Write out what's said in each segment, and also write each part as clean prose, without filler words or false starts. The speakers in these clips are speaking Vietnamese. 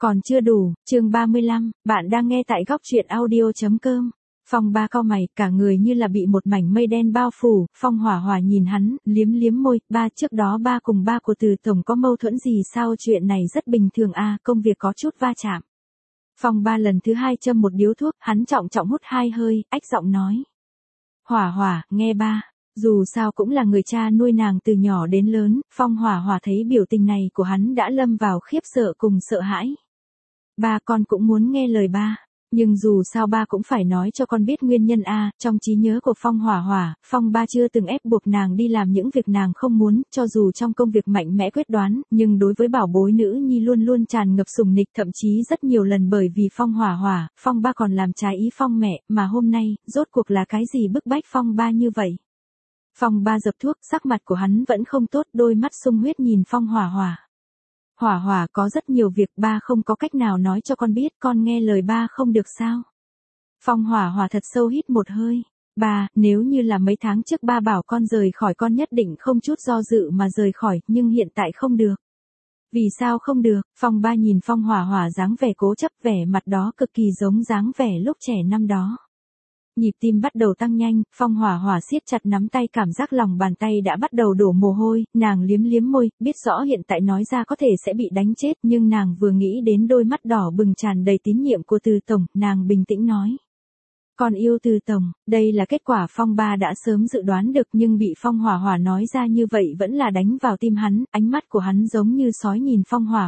Còn chưa đủ, chương 35, bạn đang nghe tại góc truyện audio.com. Phong Ba cau mày, cả người như là bị một mảnh mây đen bao phủ, Phong Hỏa Hỏa nhìn hắn, liếm liếm môi, ba trước đó ba cùng ba của Từ Tổng có mâu thuẫn gì sao, chuyện này rất bình thường à, công việc có chút va chạm. Phong Ba lần thứ hai châm một điếu thuốc, hắn trọng trọng hút hai hơi, ách giọng nói. Hỏa Hỏa, nghe ba. Dù sao cũng là người cha nuôi nàng từ nhỏ đến lớn, Phong Hỏa Hỏa thấy biểu tình này của hắn đã lâm vào khiếp sợ cùng sợ hãi. Ba, con cũng muốn nghe lời ba, nhưng dù sao ba cũng phải nói cho con biết nguyên nhân a. Trong trí nhớ của Phong Hỏa Hỏa, Phong Ba chưa từng ép buộc nàng đi làm những việc nàng không muốn, cho dù trong công việc mạnh mẽ quyết đoán, nhưng đối với bảo bối nữ nhi luôn luôn tràn ngập sủng nịch, thậm chí rất nhiều lần bởi vì Phong Hỏa Hỏa, Phong Ba còn làm trái ý Phong mẹ, mà hôm nay, rốt cuộc là cái gì bức bách Phong Ba như vậy? Phong Ba dập thuốc, sắc mặt của hắn vẫn không tốt, đôi mắt sung huyết nhìn Phong Hỏa Hỏa. Hỏa Hỏa, có rất nhiều việc ba không có cách nào nói cho con biết, con nghe lời ba không được sao? Phong Hỏa Hỏa thật sâu hít một hơi. Ba, nếu như là mấy tháng trước ba bảo con rời khỏi, con nhất định không chút do dự mà rời khỏi, nhưng hiện tại không được. Vì sao không được? Phong Ba nhìn Phong Hỏa Hỏa dáng vẻ cố chấp, vẻ mặt đó cực kỳ giống dáng vẻ lúc trẻ năm đó. Nhịp tim bắt đầu tăng nhanh, Phong Hỏa Hỏa siết chặt nắm tay, cảm giác lòng bàn tay đã bắt đầu đổ mồ hôi, nàng liếm liếm môi, biết rõ hiện tại nói ra có thể sẽ bị đánh chết, nhưng nàng vừa nghĩ đến đôi mắt đỏ bừng tràn đầy tín nhiệm của Từ Tổng, nàng bình tĩnh nói. Con yêu Từ Tổng, đây là kết quả Phong Ba đã sớm dự đoán được, nhưng bị Phong Hỏa Hỏa nói ra như vậy vẫn là đánh vào tim hắn, ánh mắt của hắn giống như sói nhìn Phong Hỏa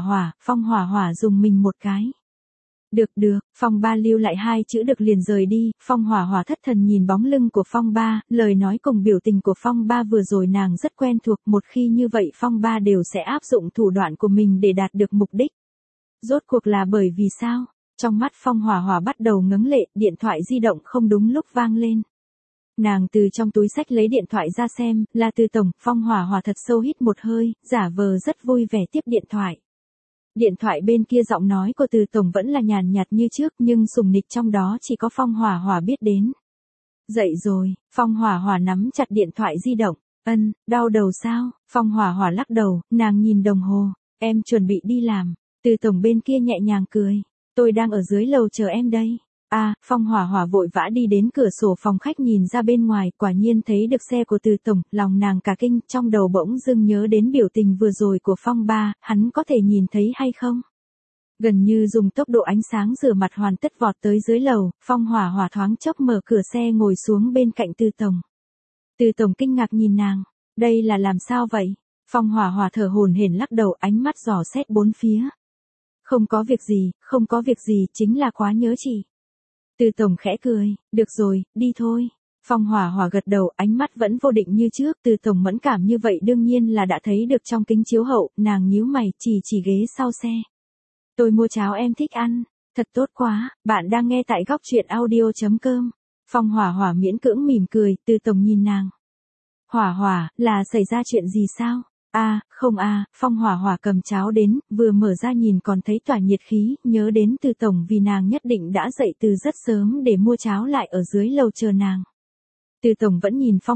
Hỏa dùng mình một cái. Được, Phong Ba lưu lại hai chữ được liền rời đi, Phong Hỏa Hỏa thất thần nhìn bóng lưng của Phong Ba, lời nói cùng biểu tình của Phong Ba vừa rồi nàng rất quen thuộc, một khi như vậy Phong Ba đều sẽ áp dụng thủ đoạn của mình để đạt được mục đích. Rốt cuộc là bởi vì sao? Trong mắt Phong Hỏa Hỏa bắt đầu ngấn lệ, điện thoại di động không đúng lúc vang lên. Nàng từ trong túi xách lấy điện thoại ra xem, là Từ Tổng, Phong Hỏa Hỏa thật sâu hít một hơi, giả vờ rất vui vẻ tiếp điện thoại. Điện thoại bên kia giọng nói của Từ Tổng vẫn là nhàn nhạt như trước, nhưng sủng nịch trong đó chỉ có Phong Hỏa Hỏa biết đến. Dậy rồi, Phong Hỏa Hỏa nắm chặt điện thoại di động. Đau đầu sao? Phong Hỏa Hỏa lắc đầu, nàng nhìn đồng hồ. Em chuẩn bị đi làm. Từ Tổng bên kia nhẹ nhàng cười. Tôi đang ở dưới lầu chờ em đây. Phong Hỏa Hỏa vội vã đi đến cửa sổ phòng khách nhìn ra bên ngoài, quả nhiên thấy được xe của Từ Tổng, lòng nàng cả kinh, trong đầu bỗng dưng nhớ đến biểu tình vừa rồi của Phong Ba, hắn có thể nhìn thấy hay không? Gần như dùng tốc độ ánh sáng rửa mặt hoàn tất vọt tới dưới lầu, Phong Hỏa Hỏa thoáng chốc mở cửa xe ngồi xuống bên cạnh Từ Tổng. Từ Tổng kinh ngạc nhìn nàng, đây là làm sao vậy? Phong Hỏa Hỏa thở hổn hển lắc đầu, ánh mắt dò xét bốn phía. Không có việc gì, chính là quá nhớ chị. Từ Tổng khẽ cười, được rồi, đi thôi. Phong Hỏa Hỏa gật đầu, ánh mắt vẫn vô định như trước, Từ Tổng mẫn cảm như vậy đương nhiên là đã thấy được trong kính chiếu hậu, nàng nhíu mày, chỉ ghế sau xe. Tôi mua cháo em thích ăn, thật tốt quá, bạn đang nghe tại góc truyện audio.com. Phong Hỏa Hỏa miễn cưỡng mỉm cười, Từ Tổng nhìn nàng. Hỏa Hỏa, là xảy ra chuyện gì sao? Không, Phong Hỏa Hỏa cầm cháo đến, vừa mở ra nhìn còn thấy tỏa nhiệt khí, nhớ đến Từ Tổng vì nàng nhất định đã dậy từ rất sớm để mua cháo lại ở dưới lầu chờ nàng. Từ Tổng vẫn nhìn Phong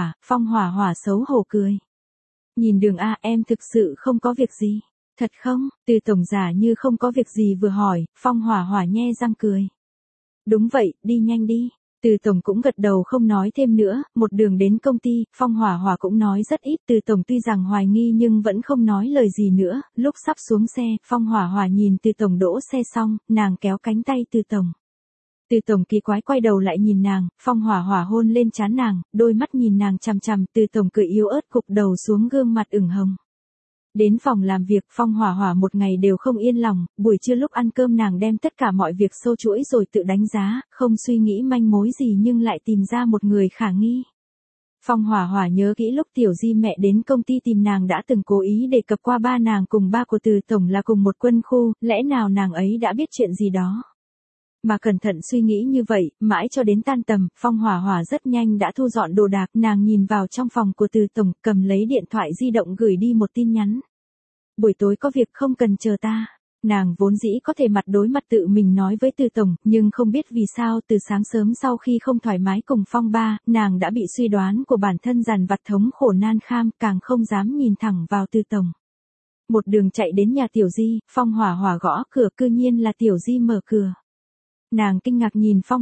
Hỏa Hỏa xấu hổ cười. Nhìn đường em thực sự không có việc gì, thật không? Từ Tổng giả như không có việc gì vừa hỏi, Phong Hỏa Hỏa nhe răng cười. Đúng vậy, đi nhanh đi. Từ Tổng cũng gật đầu không nói thêm nữa, một đường đến công ty, Phong Hỏa Hỏa cũng nói rất ít, Từ Tổng tuy rằng hoài nghi nhưng vẫn không nói lời gì nữa, lúc sắp xuống xe, Phong Hỏa Hỏa nhìn Từ Tổng đỗ xe xong, nàng kéo cánh tay Từ Tổng. Từ Tổng kỳ quái quay đầu lại nhìn nàng, Phong Hỏa Hỏa hôn lên trán nàng, đôi mắt nhìn nàng chằm chằm, Từ Tổng cười yếu ớt cụp đầu xuống, gương mặt ửng hồng. Đến phòng làm việc, Phong Hỏa Hỏa một ngày đều không yên lòng, buổi trưa lúc ăn cơm nàng đem tất cả mọi việc sâu chuỗi rồi tự đánh giá, không suy nghĩ manh mối gì nhưng lại tìm ra một người khả nghi. Phong Hỏa Hỏa nhớ kỹ lúc Tiểu Di mẹ đến công ty tìm nàng đã từng cố ý đề cập qua ba nàng cùng ba của Từ Tổng là cùng một quân khu, lẽ nào nàng ấy đã biết chuyện gì đó. Mà cẩn thận suy nghĩ như vậy, mãi cho đến tan tầm, Phong Hỏa Hỏa rất nhanh đã thu dọn đồ đạc, nàng nhìn vào trong phòng của Từ Tổng, cầm lấy điện thoại di động gửi đi một tin nhắn. Buổi tối có việc không cần chờ ta. Nàng vốn dĩ có thể mặt đối mặt tự mình nói với Từ Tổng, nhưng không biết vì sao từ sáng sớm sau khi không thoải mái cùng Phong Ba, nàng đã bị suy đoán của bản thân dằn vặt thống khổ nan kham, càng không dám nhìn thẳng vào Từ Tổng. Một đường chạy đến nhà Tiểu Di, Phong Hỏa Hỏa gõ cửa, cư nhiên là Tiểu Di mở cửa. Nàng kinh ngạc nhìn Phong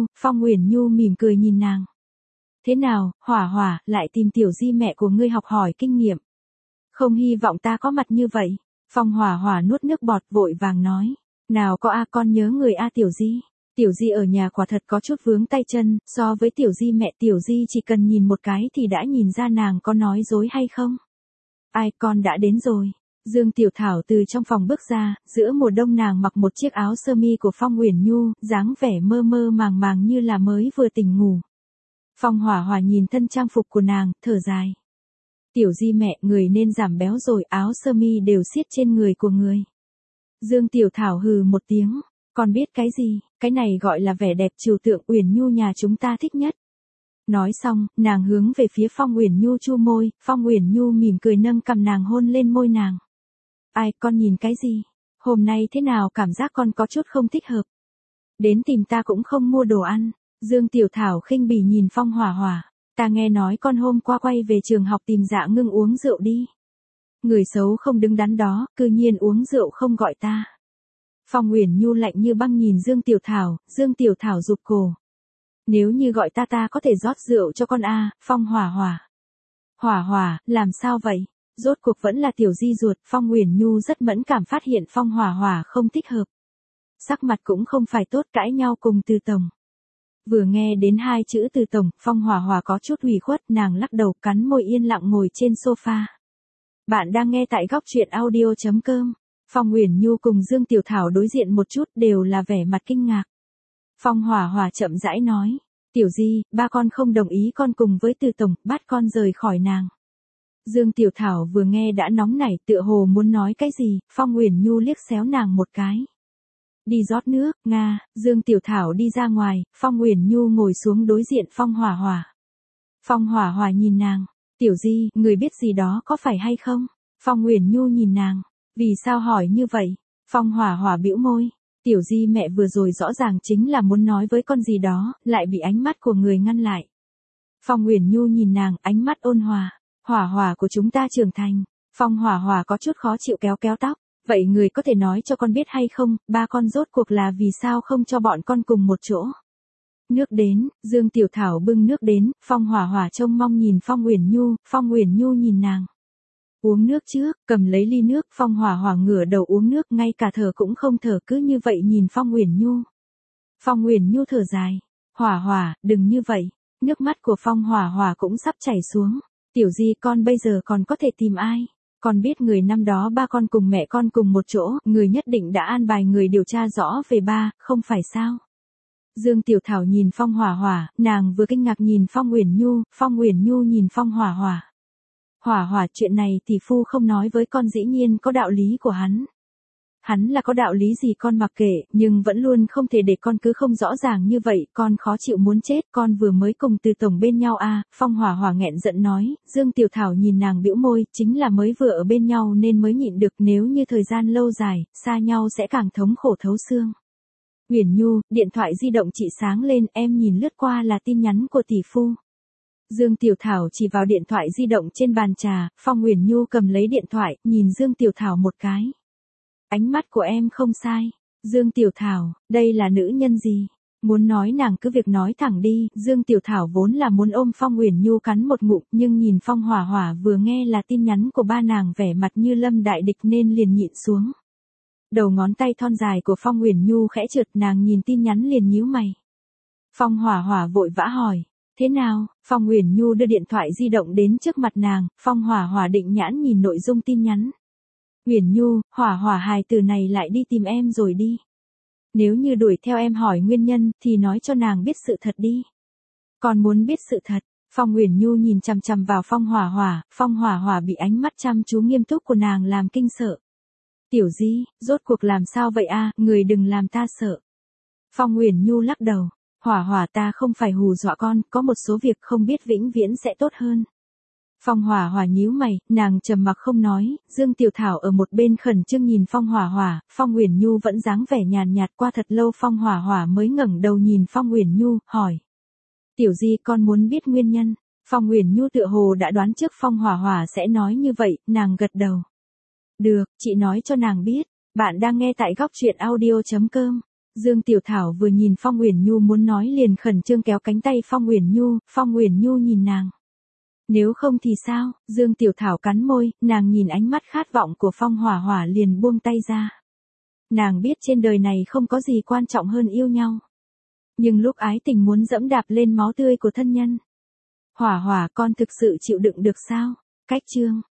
Uyển Nhu mỉm cười nhìn nàng. Thế nào, Hỏa Hỏa, lại tìm Tiểu Di mẹ của ngươi học hỏi kinh nghiệm. Không hy vọng ta có mặt như vậy. Phong Hỏa Hỏa nuốt nước bọt vội vàng nói. Nào có a, con nhớ người a Tiểu Di. Tiểu Di ở nhà quả thật có chút vướng tay chân, so với Tiểu Di mẹ Tiểu Di chỉ cần nhìn một cái thì đã nhìn ra nàng có nói dối hay không. Ai, con đã đến rồi. Dương Tiểu Thảo từ trong phòng bước ra, giữa mùa đông nàng mặc một chiếc áo sơ mi của Phong Uyển Nhu, dáng vẻ mơ mơ màng màng như là mới vừa tỉnh ngủ. Phong Hỏa Hỏa nhìn thân trang phục của nàng, thở dài. Tiểu Di mẹ, người nên giảm béo rồi, áo sơ mi đều siết trên người của người. Dương Tiểu Thảo hừ một tiếng, con biết cái gì, cái này gọi là vẻ đẹp trừu tượng Uyển Nhu nhà chúng ta thích nhất. Nói xong, nàng hướng về phía Phong Uyển Nhu chu môi, Phong Uyển Nhu mỉm cười nâng cằm nàng hôn lên môi nàng. Ai, con nhìn cái gì? Hôm nay thế nào cảm giác con có chút không thích hợp. Đến tìm ta cũng không mua đồ ăn. Dương Tiểu Thảo khinh bỉ nhìn Phong Hỏa Hỏa. Ta nghe nói con hôm qua quay về trường học tìm Dạ Ngưng uống rượu đi. Người xấu không đứng đắn đó, cư nhiên uống rượu không gọi ta. Phong Uyển Nhu lạnh như băng nhìn Dương Tiểu Thảo rụt cổ. Nếu như gọi ta có thể rót rượu cho con a, Phong Hỏa Hỏa. Hỏa Hỏa, làm sao vậy? Rốt cuộc vẫn là Tiểu Di ruột, Phong Uyển Nhu rất mẫn cảm phát hiện Phong Hỏa Hỏa không thích hợp. Sắc mặt cũng không phải tốt, cãi nhau cùng Từ Tổng. Vừa nghe đến hai chữ Từ Tổng, Phong Hỏa Hỏa có chút ủy khuất, nàng lắc đầu cắn môi yên lặng ngồi trên sofa. Bạn đang nghe tại góc truyện audio.com. Phong Uyển Nhu cùng Dương Tiểu Thảo đối diện một chút đều là vẻ mặt kinh ngạc. Phong Hỏa Hỏa chậm rãi nói. Tiểu Di, ba con không đồng ý con cùng với Từ Tổng, bắt con rời khỏi nàng. Dương Tiểu Thảo vừa nghe đã nóng nảy, tựa hồ muốn nói cái gì, Phong Uyển Nhu liếc xéo nàng một cái. Đi rót nước, Nga, Dương Tiểu Thảo đi ra ngoài, Phong Uyển Nhu ngồi xuống đối diện Phong Hỏa Hỏa. Phong Hỏa Hỏa nhìn nàng, Tiểu Di, người biết gì đó có phải hay không? Phong Uyển Nhu nhìn nàng, vì sao hỏi như vậy? Phong Hỏa Hỏa bĩu môi, Tiểu Di mẹ vừa rồi rõ ràng chính là muốn nói với con gì đó, lại bị ánh mắt của người ngăn lại. Phong Uyển Nhu nhìn nàng, ánh mắt ôn hòa. Hỏa Hỏa của chúng ta trưởng thành. Phong Hỏa Hỏa có chút khó chịu kéo kéo tóc. Vậy người có thể nói cho con biết hay không, ba con rốt cuộc là vì sao không cho bọn con cùng một chỗ? Nước đến, Dương Tiểu Thảo bưng nước đến, Phong Hỏa Hỏa trông mong nhìn Phong Uyển Nhu nhìn nàng. Uống nước trước, cầm lấy ly nước, Phong Hỏa Hỏa ngửa đầu uống nước, ngay cả thở cũng không thở, cứ như vậy nhìn Phong Uyển Nhu. Phong Uyển Nhu thở dài. Hỏa Hỏa, đừng như vậy. Nước mắt của Phong Hỏa Hỏa cũng sắp chảy xuống. Tiểu Di, con bây giờ còn có thể tìm ai? Con biết người năm đó ba con cùng mẹ con cùng một chỗ, người nhất định đã an bài người điều tra rõ về ba, không phải sao? Dương Tiểu Thảo nhìn Phong Hỏa Hỏa, nàng vừa kinh ngạc nhìn Phong Uyển Nhu nhìn Phong Hỏa Hỏa. Hỏa Hỏa, chuyện này tỷ phu không nói với con dĩ nhiên có đạo lý của hắn. Hắn là có đạo lý gì con mặc kệ, nhưng vẫn luôn không thể để con cứ không rõ ràng như vậy, con khó chịu muốn chết, con vừa mới cùng Từ Tổng bên nhau à, Phong Hỏa Hỏa nghẹn giận nói, Dương Tiểu Thảo nhìn nàng bĩu môi, chính là mới vừa ở bên nhau nên mới nhịn được, nếu như thời gian lâu dài, xa nhau sẽ càng thống khổ thấu xương. Uyển Nhu, điện thoại di động chị sáng lên, em nhìn lướt qua là tin nhắn của tỷ phu. Dương Tiểu Thảo chỉ vào điện thoại di động trên bàn trà, Phong Uyển Nhu cầm lấy điện thoại, nhìn Dương Tiểu Thảo một cái. Ánh mắt của em không sai. Dương Tiểu Thảo, đây là nữ nhân gì? Muốn nói nàng cứ việc nói thẳng đi, Dương Tiểu Thảo vốn là muốn ôm Phong Uyển Nhu cắn một ngụm, nhưng nhìn Phong Hỏa Hỏa vừa nghe là tin nhắn của ba nàng vẻ mặt như lâm đại địch nên liền nhịn xuống. Đầu ngón tay thon dài của Phong Uyển Nhu khẽ trượt, nàng nhìn tin nhắn liền nhíu mày. Phong Hỏa Hỏa vội vã hỏi, thế nào? Phong Uyển Nhu đưa điện thoại di động đến trước mặt nàng, Phong Hỏa Hỏa định nhãn nhìn nội dung tin nhắn. Uyển Nhu, Hỏa Hỏa hài từ này lại đi tìm em rồi đi. Nếu như đuổi theo em hỏi nguyên nhân, thì nói cho nàng biết sự thật đi. Còn muốn biết sự thật, Phong Uyển Nhu nhìn chằm chằm vào Phong Hỏa Hỏa bị ánh mắt chăm chú nghiêm túc của nàng làm kinh sợ. Tiểu Di, rốt cuộc làm sao vậy a, người đừng làm ta sợ. Phong Uyển Nhu lắc đầu, Hỏa Hỏa ta không phải hù dọa con, có một số việc không biết vĩnh viễn sẽ tốt hơn. Phong Hỏa Hỏa nhíu mày, nàng trầm mặc không nói, Dương Tiểu Thảo ở một bên khẩn trương nhìn Phong Hỏa Hỏa, Phong Uyển Nhu vẫn dáng vẻ nhàn nhạt, qua thật lâu Phong Hỏa Hỏa mới ngẩng đầu nhìn Phong Uyển Nhu, hỏi. Tiểu Di, con muốn biết nguyên nhân. Phong Uyển Nhu tựa hồ đã đoán trước Phong Hỏa Hỏa sẽ nói như vậy, nàng gật đầu. Được, chị nói cho nàng biết. Bạn đang nghe tại góc truyện audio.com. Dương Tiểu Thảo vừa nhìn Phong Uyển Nhu muốn nói liền khẩn trương kéo cánh tay Phong Uyển Nhu nhìn nàng. Nếu không thì sao? Dương Tiểu Thảo cắn môi, nàng nhìn ánh mắt khát vọng của Phong Hỏa Hỏa liền buông tay ra. Nàng biết trên đời này không có gì quan trọng hơn yêu nhau. Nhưng lúc ái tình muốn dẫm đạp lên máu tươi của thân nhân. Hỏa Hỏa, con thực sự chịu đựng được sao? Cách chương